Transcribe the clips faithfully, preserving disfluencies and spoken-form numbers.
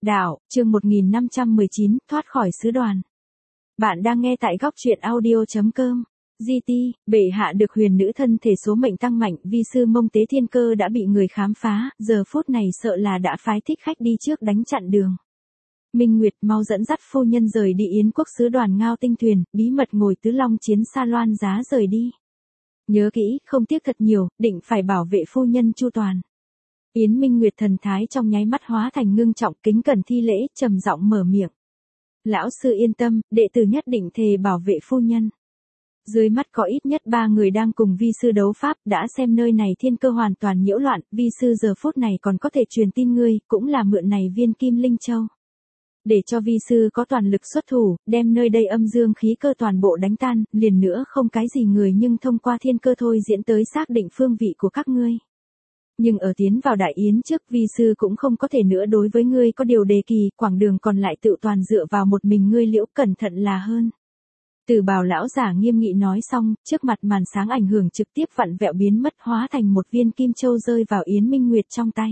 Đạo, chương một nghìn năm trăm mười chín, thoát khỏi sứ đoàn. Bạn đang nghe tại góc truyện audio.com. giê tê, bệ hạ được huyền nữ thân thể số mệnh tăng mạnh, vi sư Mông Tế Thiên Cơ đã bị người khám phá, giờ phút này sợ là đã phái thích khách đi trước đánh chặn đường. Minh Nguyệt mau dẫn dắt phu nhân rời đi Yến quốc sứ đoàn Ngao Tinh thuyền, bí mật ngồi tứ long chiến xa loan giá rời đi. Nhớ kỹ, không tiếc thật nhiều, định phải bảo vệ phu nhân chu toàn. Yến Minh Nguyệt thần thái trong nháy mắt hóa thành ngưng trọng, kính cẩn thi lễ, trầm giọng mở miệng. Lão sư yên tâm, đệ tử nhất định thề bảo vệ phu nhân. Dưới mắt có ít nhất ba người đang cùng vi sư đấu pháp, đã xem nơi này thiên cơ hoàn toàn nhiễu loạn, vi sư giờ phút này còn có thể truyền tin ngươi, cũng là mượn này viên kim linh châu. Để cho vi sư có toàn lực xuất thủ, đem nơi đây âm dương khí cơ toàn bộ đánh tan, liền nữa không cái gì người nhưng thông qua thiên cơ thôi diễn tới xác định phương vị của các ngươi. Nhưng ở tiến vào đại yến trước, vi sư cũng không có thể nữa đối với ngươi có điều đề kỳ, quãng đường còn lại tự toàn dựa vào một mình ngươi liễu, cẩn thận là hơn. Từ Bào lão giả nghiêm nghị nói xong, trước mặt màn sáng ảnh hưởng trực tiếp vặn vẹo biến mất, hóa thành một viên kim châu rơi vào Yến Minh Nguyệt trong tay.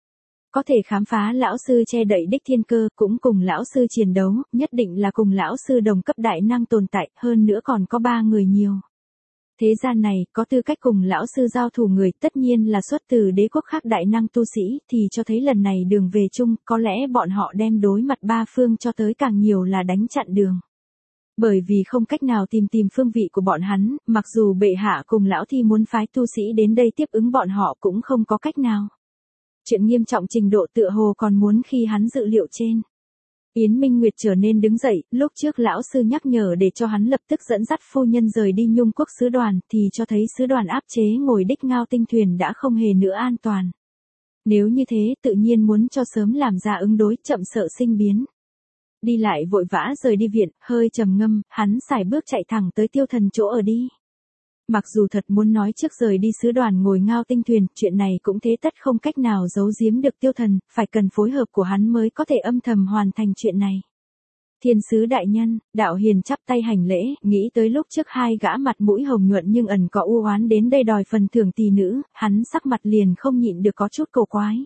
Có thể khám phá lão sư che đậy đích thiên cơ, cũng cùng lão sư chiến đấu, nhất định là cùng lão sư đồng cấp đại năng tồn tại, hơn nữa còn có ba người nhiều. Thế gian này, có tư cách cùng lão sư giao thủ người, tất nhiên là xuất từ đế quốc khác đại năng tu sĩ, thì cho thấy lần này đường về chung, có lẽ bọn họ đem đối mặt ba phương cho tới càng nhiều là đánh chặn đường. Bởi vì không cách nào tìm tìm phương vị của bọn hắn, mặc dù bệ hạ cùng lão thi muốn phái tu sĩ đến đây tiếp ứng bọn họ cũng không có cách nào. Chuyện nghiêm trọng trình độ tựa hồ còn muốn khi hắn dự liệu trên. Yến Minh Nguyệt trở nên đứng dậy, lúc trước lão sư nhắc nhở để cho hắn lập tức dẫn dắt phu nhân rời đi Nhung quốc sứ đoàn, thì cho thấy sứ đoàn áp chế ngồi đích Ngao Tinh thuyền đã không hề nữa an toàn. Nếu như thế, tự nhiên muốn cho sớm làm ra ứng đối, chậm sợ sinh biến. Đi lại vội vã rời đi viện, hơi trầm ngâm, hắn xài bước chạy thẳng tới Tiêu Thần chỗ ở đi. Mặc dù thật muốn nói trước rời đi sứ đoàn ngồi Ngao Tinh thuyền, chuyện này cũng thế tất không cách nào giấu giếm được Tiêu Thần, phải cần phối hợp của hắn mới có thể âm thầm hoàn thành chuyện này. Thiên sứ đại nhân, Đạo Hiền chắp tay hành lễ, nghĩ tới lúc trước hai gã mặt mũi hồng nhuận nhưng ẩn có u oán đến đây đòi phần thưởng tỷ nữ, hắn sắc mặt liền không nhịn được có chút cầu quái.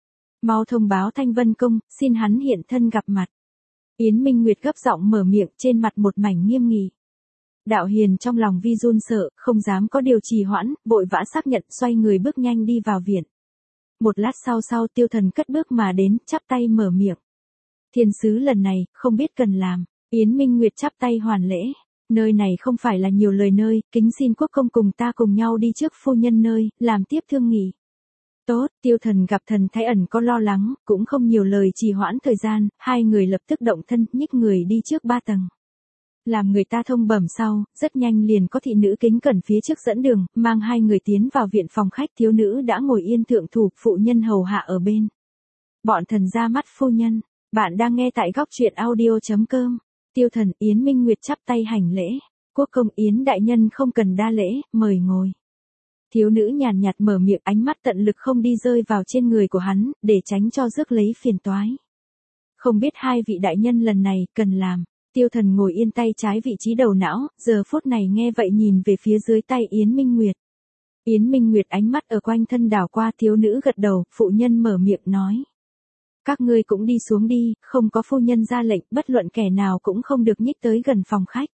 Mau thông báo Thanh Vân Công, xin hắn hiện thân gặp mặt. Yến Minh Nguyệt gấp giọng mở miệng, trên mặt một mảnh nghiêm nghị. Đạo Hiền trong lòng vi run sợ, không dám có điều trì hoãn, vội vã xác nhận, xoay người bước nhanh đi vào viện. Một lát sau sau Tiêu Thần cất bước mà đến, chắp tay mở miệng. Thiên sứ lần này, không biết cần làm. Yến Minh Nguyệt chắp tay hoàn lễ. Nơi này không phải là nhiều lời nơi, kính xin quốc công cùng ta cùng nhau đi trước phu nhân nơi, làm tiếp thương nghị. Tốt, Tiêu Thần gặp thần thái ẩn có lo lắng, cũng không nhiều lời trì hoãn thời gian, hai người lập tức động thân, nhích người đi trước ba tầng. Làm người ta thông bẩm sau, rất nhanh liền có thị nữ kính cẩn phía trước dẫn đường, mang hai người tiến vào viện phòng khách, thiếu nữ đã ngồi yên thượng thủ, phụ nhân hầu hạ ở bên. Bọn thần ra mắt phu nhân, bạn đang nghe tại góc truyện audio.com. Tiêu Thần, Yến Minh Nguyệt chắp tay hành lễ. Quốc công Yến đại nhân không cần đa lễ, mời ngồi. Thiếu nữ nhàn nhạt mở miệng, ánh mắt tận lực không đi rơi vào trên người của hắn, để tránh cho rước lấy phiền toái. Không biết hai vị đại nhân lần này cần làm. Tiêu Thần ngồi yên tay trái vị trí đầu não, giờ phút này nghe vậy nhìn về phía dưới tay Yến Minh Nguyệt. Yến Minh Nguyệt ánh mắt ở quanh thân đảo qua, thiếu nữ gật đầu, phụ nhân mở miệng nói. Các ngươi cũng đi xuống đi, không có phu nhân ra lệnh, bất luận kẻ nào cũng không được nhích tới gần phòng khách.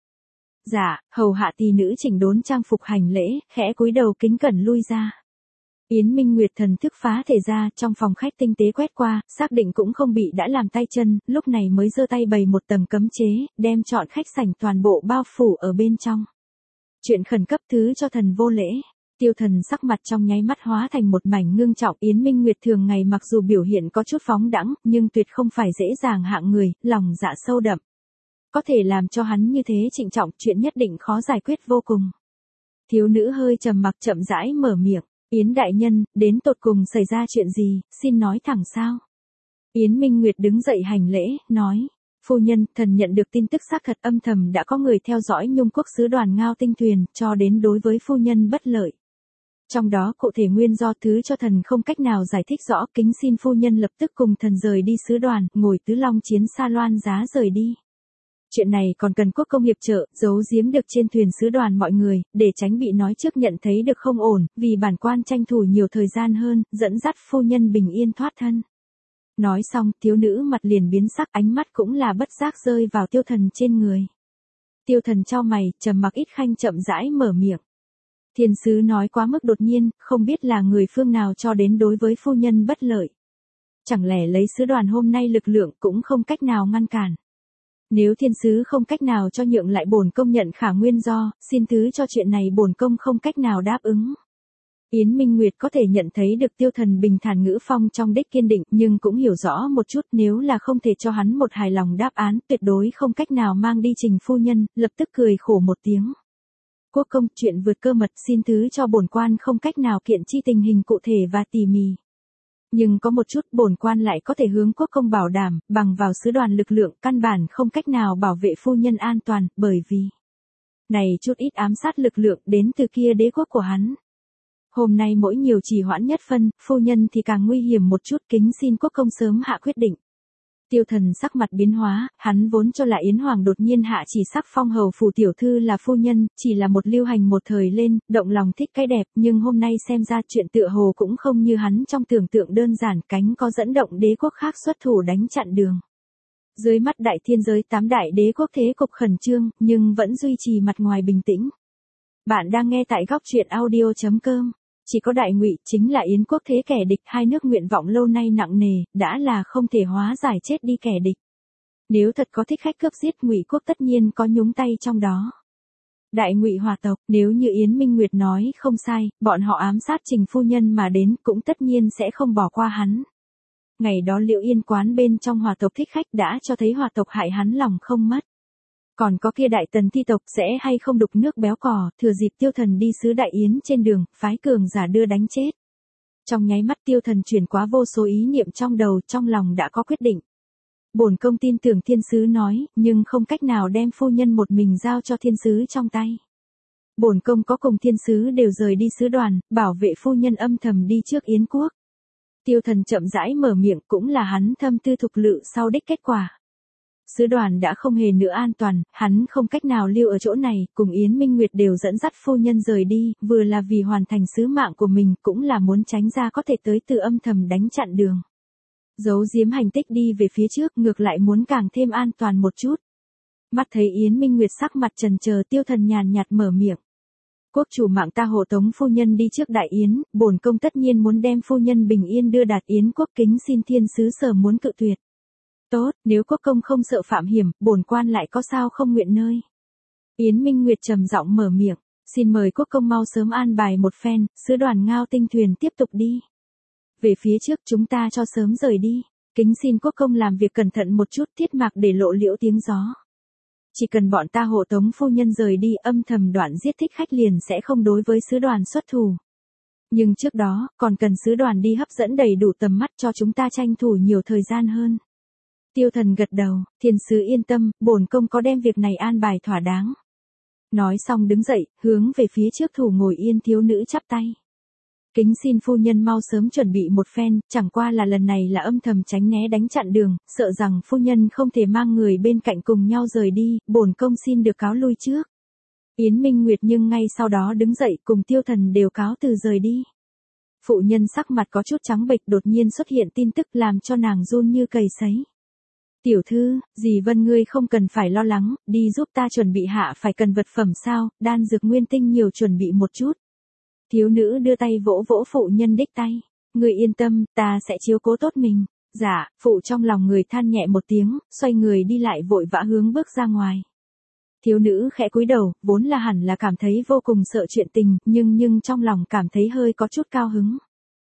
Dạ, hầu hạ tỷ nữ chỉnh đốn trang phục hành lễ, khẽ cúi đầu kính cẩn lui ra. Yến Minh Nguyệt thần thức phá thể ra, trong phòng khách tinh tế quét qua, xác định cũng không bị đã làm tay chân, lúc này mới giơ tay bày một tầng cấm chế, đem trọn khách sảnh toàn bộ bao phủ ở bên trong. Chuyện khẩn cấp thứ cho thần vô lễ. Tiêu Thần sắc mặt trong nháy mắt hóa thành một mảnh ngưng trọng. Yến Minh Nguyệt thường ngày mặc dù biểu hiện có chút phóng đãng, nhưng tuyệt không phải dễ dàng hạng người, lòng dạ sâu đậm. Có thể làm cho hắn như thế trịnh trọng, chuyện nhất định khó giải quyết vô cùng. Thiếu nữ hơi trầm mặc chậm rãi mở miệng. Yến đại nhân, đến tột cùng xảy ra chuyện gì, xin nói thẳng sao. Yến Minh Nguyệt đứng dậy hành lễ, nói. Phu nhân, thần nhận được tin tức xác thật, âm thầm đã có người theo dõi Nhung quốc sứ đoàn Ngao Tinh thuyền, cho đến đối với phu nhân bất lợi. Trong đó cụ thể nguyên do thứ cho thần không cách nào giải thích rõ, kính xin phu nhân lập tức cùng thần rời đi sứ đoàn, ngồi tứ long chiến xa loan giá rời đi. Chuyện này còn cần quốc công hiệp trợ, giấu giếm được trên thuyền sứ đoàn mọi người, để tránh bị nói trước nhận thấy được không ổn, vì bản quan tranh thủ nhiều thời gian hơn, dẫn dắt phu nhân bình yên thoát thân. Nói xong, thiếu nữ mặt liền biến sắc, ánh mắt cũng là bất giác rơi vào Tiêu Thần trên người. Tiêu Thần chau mày, trầm mặc ít khanh chậm rãi mở miệng. Thiên sứ nói quá mức đột nhiên, không biết là người phương nào cho đến đối với phu nhân bất lợi. Chẳng lẽ lấy sứ đoàn hôm nay lực lượng cũng không cách nào ngăn cản. Nếu thiên sứ không cách nào cho nhượng lại bổn công nhận khả nguyên do, xin thứ cho chuyện này bổn công không cách nào đáp ứng. Yến Minh Nguyệt có thể nhận thấy được Tiêu Thần bình thản ngữ phong trong đích kiên định, nhưng cũng hiểu rõ một chút nếu là không thể cho hắn một hài lòng đáp án, tuyệt đối không cách nào mang đi trình phu nhân, lập tức cười khổ một tiếng. Quốc công, chuyện vượt cơ mật, xin thứ cho bổn quan không cách nào kiện chi tình hình cụ thể và tỉ mỉ. Nhưng có một chút bổn quan lại có thể hướng quốc công bảo đảm, bằng vào sứ đoàn lực lượng căn bản không cách nào bảo vệ phu nhân an toàn, bởi vì này chút ít ám sát lực lượng đến từ kia đế quốc của hắn. Hôm nay mỗi nhiều trì hoãn nhất phân, phu nhân thì càng nguy hiểm một chút, kính xin quốc công sớm hạ quyết định. Tiêu Thần sắc mặt biến hóa, hắn vốn cho là Yến Hoàng đột nhiên hạ chỉ sắc phong hầu phủ tiểu thư là phu nhân, chỉ là một lưu hành một thời lên, động lòng thích cái đẹp, nhưng hôm nay xem ra chuyện tựa hồ cũng không như hắn trong tưởng tượng đơn giản, cánh có dẫn động đế quốc khác xuất thủ đánh chặn đường. Dưới mắt đại thiên giới tám đại đế quốc thế cục khẩn trương, nhưng vẫn duy trì mặt ngoài bình tĩnh. Bạn đang nghe tại góc truyện audio chấm com. Chỉ có Đại Ngụy, chính là Yến quốc thế kẻ địch, hai nước nguyện vọng lâu nay nặng nề, đã là không thể hóa giải chết đi kẻ địch. Nếu thật có thích khách cướp giết, Ngụy quốc tất nhiên có nhúng tay trong đó. Đại Ngụy hòa tộc, nếu như Yến Minh Nguyệt nói không sai, bọn họ ám sát trình phu nhân mà đến, cũng tất nhiên sẽ không bỏ qua hắn. Ngày đó Liễu Yên quán bên trong hòa tộc thích khách đã cho thấy hòa tộc hại hắn lòng không mất. Còn có kia đại tần thi tộc sẽ hay không đục nước béo cò, thừa dịp Tiêu Thần đi sứ Đại Yến trên đường, phái cường giả đưa đánh chết. Trong nháy mắt Tiêu Thần chuyển quá vô số ý niệm trong đầu, trong lòng đã có quyết định. Bổn công tin tưởng thiên sứ nói, nhưng không cách nào đem phu nhân một mình giao cho thiên sứ trong tay. Bổn công có cùng thiên sứ đều rời đi sứ đoàn, bảo vệ phu nhân âm thầm đi trước Yến quốc. Tiêu Thần chậm rãi mở miệng, cũng là hắn thâm tư thục lự sau đích kết quả. Sứ đoàn đã không hề nữa an toàn, hắn không cách nào lưu ở chỗ này, cùng Yến Minh Nguyệt đều dẫn dắt phu nhân rời đi, vừa là vì hoàn thành sứ mạng của mình, cũng là muốn tránh ra có thể tới từ âm thầm đánh chặn đường. Giấu giếm hành tích đi về phía trước, ngược lại muốn càng thêm an toàn một chút. Mắt thấy Yến Minh Nguyệt sắc mặt trần chờ, Tiêu Thần nhàn nhạt mở miệng. Quốc chủ mạng ta hộ tống phu nhân đi trước Đại Yến, bổn công tất nhiên muốn đem phu nhân bình yên đưa đạt Yến quốc, kính xin thiên sứ sở muốn cự tuyệt. Tốt, nếu quốc công không sợ phạm hiểm, bổn quan lại có sao không nguyện nơi. Yến Minh Nguyệt trầm giọng mở miệng, xin mời quốc công mau sớm an bài một phen, sứ đoàn Ngao Tinh thuyền tiếp tục đi. Về phía trước chúng ta cho sớm rời đi, kính xin quốc công làm việc cẩn thận một chút, thiết mạc để lộ liễu tiếng gió. Chỉ cần bọn ta hộ tống phu nhân rời đi, âm thầm đoạn giết thích khách liền sẽ không đối với sứ đoàn xuất thủ. Nhưng trước đó, còn cần sứ đoàn đi hấp dẫn đầy đủ tầm mắt cho chúng ta tranh thủ nhiều thời gian hơn. Tiêu Thần gật đầu, thiên sứ yên tâm, bổn công có đem việc này an bài thỏa đáng. Nói xong đứng dậy, hướng về phía trước thủ ngồi yên thiếu nữ chắp tay. Kính xin phu nhân mau sớm chuẩn bị một phen, chẳng qua là lần này là âm thầm tránh né đánh chặn đường, sợ rằng phu nhân không thể mang người bên cạnh cùng nhau rời đi, bổn công xin được cáo lui trước. Yến Minh Nguyệt nhưng ngay sau đó đứng dậy cùng Tiêu Thần đều cáo từ rời đi. Phụ nhân sắc mặt có chút trắng bệch, đột nhiên xuất hiện tin tức làm cho nàng run như cầy sấy. Tiểu thư, dì Vân ngươi không cần phải lo lắng, đi giúp ta chuẩn bị hạ phải cần vật phẩm sao, đan dược nguyên tinh nhiều chuẩn bị một chút. Thiếu nữ đưa tay vỗ vỗ phụ nhân đích tay, ngươi yên tâm, ta sẽ chiếu cố tốt mình. Dạ, phụ trong lòng người than nhẹ một tiếng, xoay người đi lại vội vã hướng bước ra ngoài. Thiếu nữ khẽ cúi đầu, vốn là hẳn là cảm thấy vô cùng sợ chuyện tình, nhưng nhưng trong lòng cảm thấy hơi có chút cao hứng.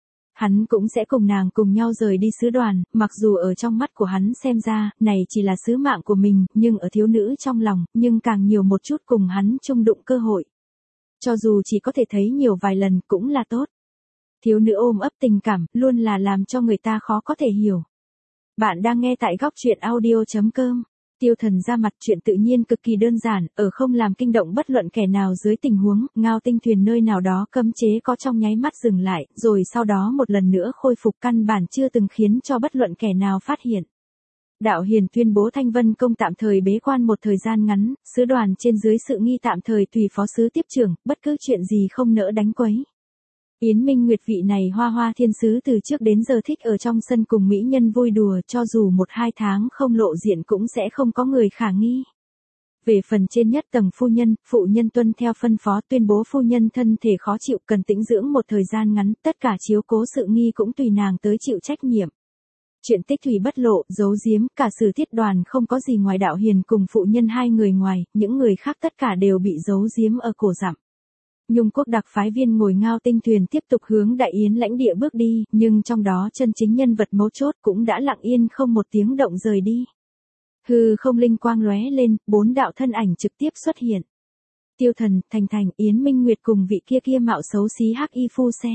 Hắn cũng sẽ cùng nàng cùng nhau rời đi sứ đoàn, mặc dù ở trong mắt của hắn xem ra, này chỉ là sứ mạng của mình, nhưng ở thiếu nữ trong lòng, nhưng càng nhiều một chút cùng hắn chung đụng cơ hội. Cho dù chỉ có thể thấy nhiều vài lần cũng là tốt. Thiếu nữ ôm ấp tình cảm, luôn là làm cho người ta khó có thể hiểu. Bạn đang nghe tại góc truyện audio chấm com. Tiêu Thần ra mặt, chuyện tự nhiên cực kỳ đơn giản, ở không làm kinh động bất luận kẻ nào dưới tình huống, Ngao Tinh thuyền nơi nào đó cấm chế có trong nháy mắt dừng lại, rồi sau đó một lần nữa khôi phục, căn bản chưa từng khiến cho bất luận kẻ nào phát hiện. Đạo Hiền tuyên bố Thanh Vân công tạm thời bế quan một thời gian ngắn, sứ đoàn trên dưới sự nghi tạm thời tùy phó sứ tiếp trưởng, bất cứ chuyện gì không nỡ đánh quấy. Yến Minh Nguyệt vị này hoa hoa thiên sứ từ trước đến giờ thích ở trong sân cùng mỹ nhân vui đùa, cho dù một hai tháng không lộ diện cũng sẽ không có người khả nghi. Về phần trên nhất tầng phu nhân, phụ nhân tuân theo phân phó tuyên bố phu nhân thân thể khó chịu cần tĩnh dưỡng một thời gian ngắn, tất cả chiếu cố sự nghi cũng tùy nàng tới chịu trách nhiệm. Chuyện tích thủy bất lộ, giấu giếm, cả sử tiết đoàn không có gì ngoài đạo hiền cùng phụ nhân hai người ngoài, những người khác tất cả đều bị giấu giếm ở cổ dặm. Nhung quốc đặc phái viên ngồi ngao tinh thuyền tiếp tục hướng Đại Yến lãnh địa bước đi, nhưng trong đó chân chính nhân vật mấu chốt cũng đã lặng yên không một tiếng động rời đi. Hư không linh quang lóe lên, bốn đạo thân ảnh trực tiếp xuất hiện. Tiêu Thần, Thành Thành, Yến Minh Nguyệt cùng vị kia kia mạo xấu xí hắc y phu xe.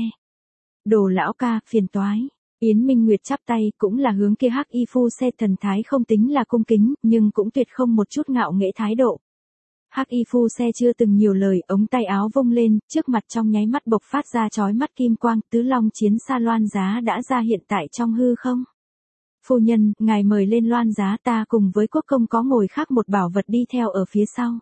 Đồ lão ca, phiền toái. Yến Minh Nguyệt chắp tay, cũng là hướng kia hắc y phu xe thần thái không tính là cung kính, nhưng cũng tuyệt không một chút ngạo nghễ thái độ. Hắc y phu xe chưa từng nhiều lời, ống tay áo vung lên, trước mặt trong nháy mắt bộc phát ra chói mắt kim quang, tứ long chiến xa loan giá đã ra hiện tại trong hư không. Phu nhân, ngài mời lên loan giá, ta cùng với quốc công có ngồi khác một bảo vật đi theo ở phía sau.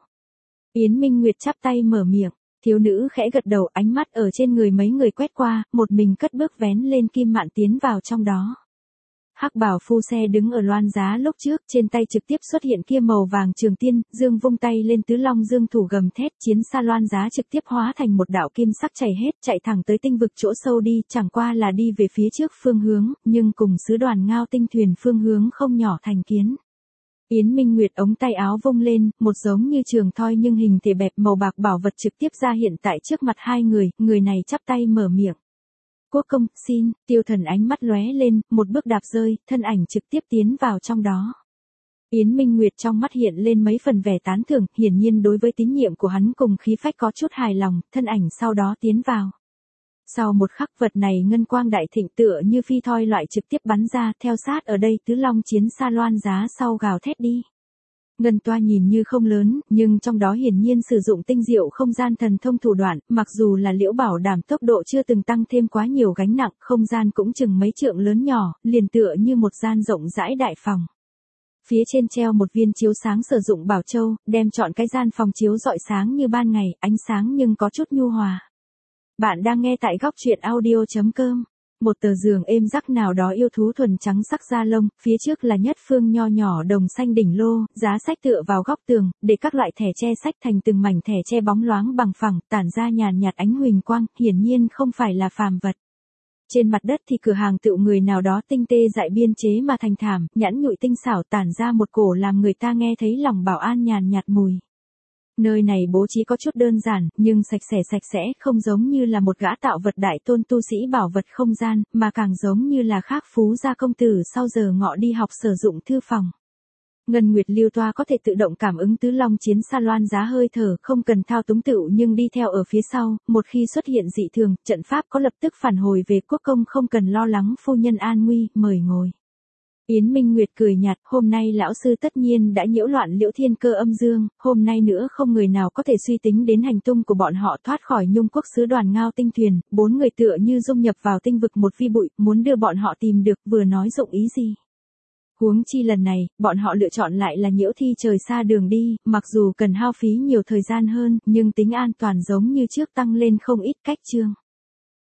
Yến Minh Nguyệt chắp tay mở miệng, thiếu nữ khẽ gật đầu, ánh mắt ở trên người mấy người quét qua, một mình cất bước vén lên kim mạn tiến vào trong đó. Hắc bảo phu xe đứng ở loan giá lúc trước, trên tay trực tiếp xuất hiện kia màu vàng trường tiên, dương vung tay lên tứ long dương thủ gầm thét, chiến xa loan giá trực tiếp hóa thành một đạo kim sắc chảy hết, chạy thẳng tới tinh vực chỗ sâu đi, chẳng qua là đi về phía trước phương hướng, nhưng cùng sứ đoàn ngao tinh thuyền phương hướng không nhỏ thành kiến. Yến Minh Nguyệt ống tay áo vung lên, một giống như trường thoi nhưng hình thể bẹp màu bạc bảo vật trực tiếp ra hiện tại trước mặt hai người, người này chắp tay mở miệng. Quốc công, xin, Tiêu Thần ánh mắt lóe lên, một bước đạp rơi, thân ảnh trực tiếp tiến vào trong đó. Yến Minh Nguyệt trong mắt hiện lên mấy phần vẻ tán thưởng, hiển nhiên đối với tín nhiệm của hắn cùng khí phách có chút hài lòng, thân ảnh sau đó tiến vào. Sau một khắc vật này ngân quang đại thịnh tựa như phi thoi loại trực tiếp bắn ra, theo sát ở đây tứ long chiến xa loan giá sau gào thét đi. Ngân toa nhìn như không lớn, nhưng trong đó hiển nhiên sử dụng tinh diệu không gian thần thông thủ đoạn, mặc dù là Liễu bảo đảm tốc độ chưa từng tăng thêm quá nhiều gánh nặng, không gian cũng chừng mấy trượng lớn nhỏ, liền tựa như một gian rộng rãi đại phòng. Phía trên treo một viên chiếu sáng sử dụng bảo châu, đem chọn cái gian phòng chiếu rọi sáng như ban ngày, ánh sáng nhưng có chút nhu hòa. Bạn đang nghe tại góc truyện audio chấm com. Một tờ giường êm rắc nào đó yêu thú thuần trắng sắc da lông, phía trước là nhất phương nho nhỏ đồng xanh đỉnh lô, giá sách tựa vào góc tường, để các loại thẻ che sách thành từng mảnh thẻ che bóng loáng bằng phẳng, tản ra nhàn nhạt ánh huỳnh quang, hiển nhiên không phải là phàm vật. Trên mặt đất thì cửa hàng tựu người nào đó tinh tê dại biên chế mà thành thảm, nhẵn nhụi tinh xảo tản ra một cổ làm người ta nghe thấy lòng bảo an nhàn nhạt mùi. Nơi này bố trí có chút đơn giản, nhưng sạch sẽ sạch sẽ, không giống như là một gã tạo vật đại tôn tu sĩ bảo vật không gian, mà càng giống như là khác phú gia công tử sau giờ ngọ đi học sử dụng thư phòng. Ngân Nguyệt Liêu toa có thể tự động cảm ứng tứ long chiến xa loan giá hơi thở, không cần thao túng tựu nhưng đi theo ở phía sau, một khi xuất hiện dị thường, trận pháp có lập tức phản hồi về quốc công, không cần lo lắng phu nhân an nguy, mời ngồi. Yến Minh Nguyệt cười nhạt, hôm nay lão sư tất nhiên đã nhiễu loạn Liễu Thiên Cơ âm dương, hôm nay nữa không người nào có thể suy tính đến hành tung của bọn họ thoát khỏi Nhung quốc sứ đoàn ngao tinh thuyền, bốn người tựa như dung nhập vào tinh vực một vi bụi, muốn đưa bọn họ tìm được, vừa nói dụng ý gì. Huống chi lần này, bọn họ lựa chọn lại là nhiễu thi trời xa đường đi, mặc dù cần hao phí nhiều thời gian hơn, nhưng tính an toàn giống như trước tăng lên không ít cách chương.